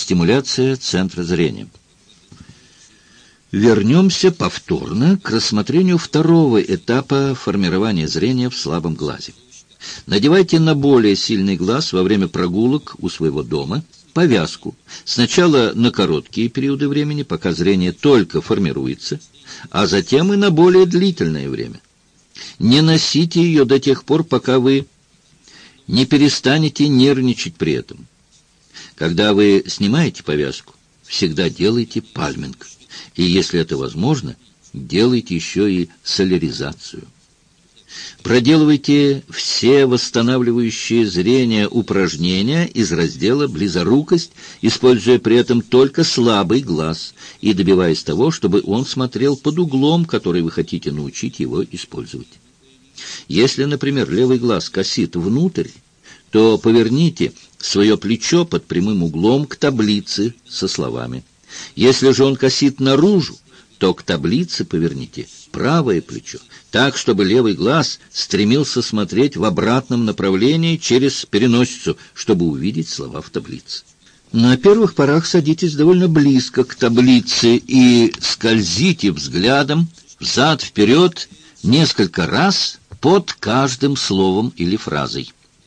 Стимуляция центра зрения. Вернемся повторно к рассмотрению второго этапа формирования зрения в слабом глазе. Надевайте на более сильный глаз во время прогулок у своего дома повязку. Сначала на короткие периоды времени, пока зрение только формируется, а затем и на более длительное время. Не носите ее до тех пор, пока вы не перестанете нервничать при этом. Когда вы снимаете повязку, всегда делайте пальминг. И, если это возможно, делайте еще и соляризацию. Проделывайте все восстанавливающие зрение упражнения из раздела «Близорукость», используя при этом только слабый глаз и добиваясь того, чтобы он смотрел под углом, который вы хотите научить его использовать. Если, например, левый глаз косит внутрь, то поверните свое плечо под прямым углом к таблице со словами. Если же он косит наружу, то к таблице поверните правое плечо, так, чтобы левый глаз стремился смотреть в обратном направлении через переносицу, чтобы увидеть слова в таблице. На первых порах садитесь довольно близко к таблице и скользите взглядом взад-вперед несколько раз под каждым словом или фразой.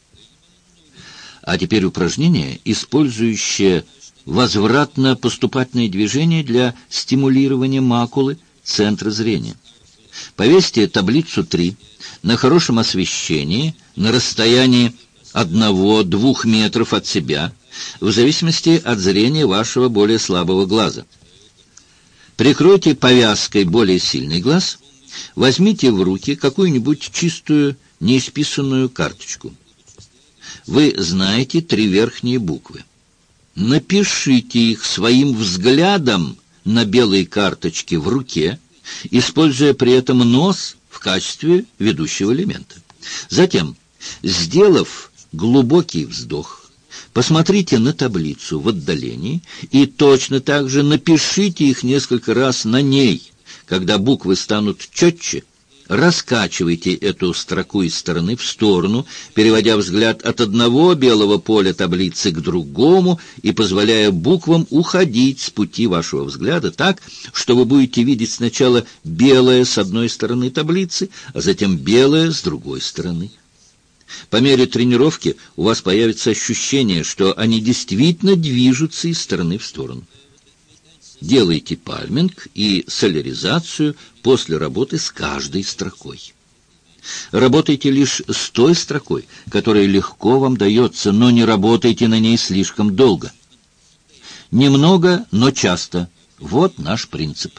А теперь упражнение, использующее возвратно-поступательные движения для стимулирования макулы центра зрения. Повесьте таблицу 3 на хорошем освещении на расстоянии 1-2 метров от себя, в зависимости от зрения вашего более слабого глаза. Прикройте повязкой более сильный глаз, возьмите в руки какую-нибудь чистую, неисписанную карточку. Вы знаете 3 верхние буквы. Напишите их своим взглядом на белой карточке в руке, используя при этом нос в качестве ведущего элемента. Затем, сделав глубокий вздох, посмотрите на таблицу в отдалении и точно так же напишите их несколько раз на ней. Когда буквы станут четче, раскачивайте эту строку из стороны в сторону, переводя взгляд от одного белого поля таблицы к другому и позволяя буквам уходить с пути вашего взгляда так, что вы будете видеть сначала белое с одной стороны таблицы, а затем белое с другой стороны. По мере тренировки у вас появится ощущение, что они действительно движутся из стороны в сторону. Делайте пальминг и соляризацию после работы с каждой строкой. Работайте лишь с той строкой, которая легко вам дается, но не работайте на ней слишком долго. Немного, но часто. Вот наш принцип.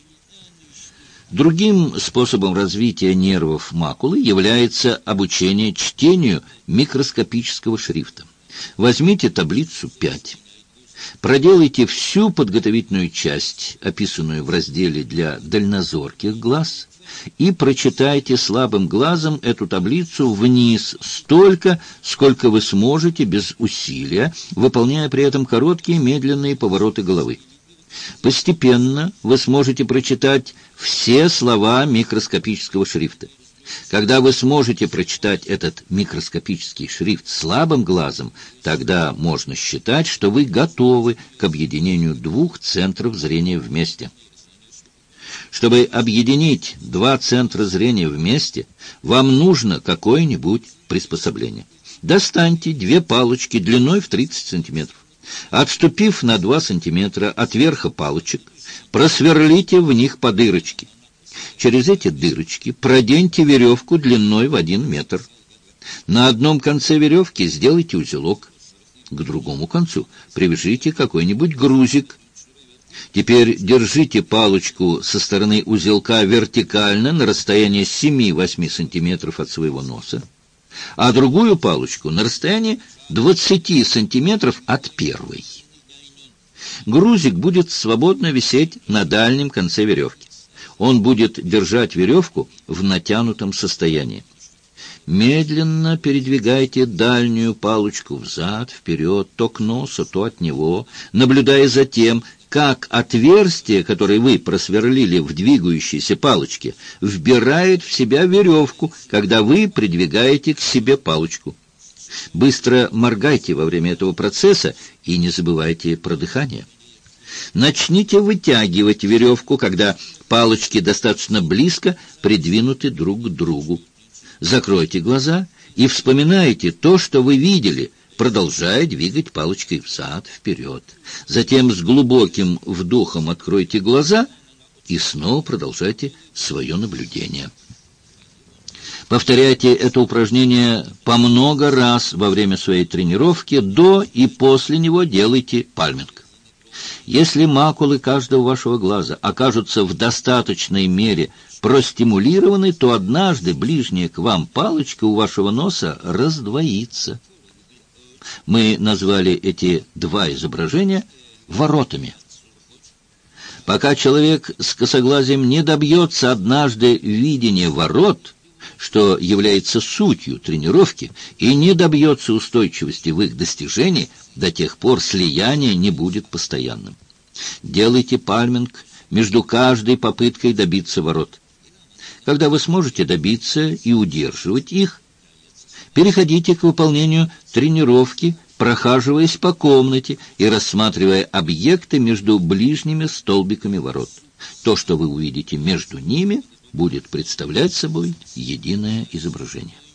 Другим способом развития нервов макулы является обучение чтению микроскопического шрифта. Возьмите таблицу 5. Проделайте всю подготовительную часть, описанную в разделе для дальнозорких глаз, и прочитайте слабым глазом эту таблицу вниз столько, сколько вы сможете без усилия, выполняя при этом короткие медленные повороты головы. Постепенно вы сможете прочитать все слова микроскопического шрифта. Когда вы сможете прочитать этот микроскопический шрифт слабым глазом, тогда можно считать, что вы готовы к объединению 2 центров зрения вместе. Чтобы объединить 2 центра зрения вместе, вам нужно какое-нибудь приспособление. Достаньте 2 палочки длиной в 30 сантиметров. Отступив на 2 сантиметра от верха палочек, просверлите в них по дырочке. Через эти дырочки проденьте веревку длиной в 1 метр. На одном конце веревки сделайте узелок. К другому концу привяжите какой-нибудь грузик. Теперь держите палочку со стороны узелка вертикально на расстоянии 7-8 сантиметров от своего носа, а другую палочку на расстоянии 20 сантиметров от первой. Грузик будет свободно висеть на дальнем конце веревки. Он будет держать веревку в натянутом состоянии. Медленно передвигайте дальнюю палочку взад, вперед, то к носу, то от него, наблюдая за тем, как отверстие, которое вы просверлили в двигающейся палочке, вбирает в себя веревку, когда вы придвигаете к себе палочку. Быстро моргайте во время этого процесса и не забывайте про дыхание. Начните вытягивать веревку, когда палочки достаточно близко придвинуты друг к другу. Закройте глаза и вспоминайте то, что вы видели, продолжая двигать палочкой взад-вперед. Затем с глубоким вдохом откройте глаза и снова продолжайте свое наблюдение. Повторяйте это упражнение по много раз во время своей тренировки, до и после него делайте пальминг. Если макулы каждого вашего глаза окажутся в достаточной мере простимулированы, то однажды ближняя к вам палочка у вашего носа раздвоится. Мы назвали эти два изображения воротами. Пока человек с косоглазием не добьется однажды видения ворот, что является сутью тренировки, и не добьется устойчивости в их достижении, до тех пор слияние не будет постоянным. Делайте пальминг между каждой попыткой добиться ворот. Когда вы сможете добиться и удерживать их, переходите к выполнению тренировки, прохаживаясь по комнате и рассматривая объекты между ближними столбиками ворот. То, что вы увидите между ними, будет представлять собой единое изображение.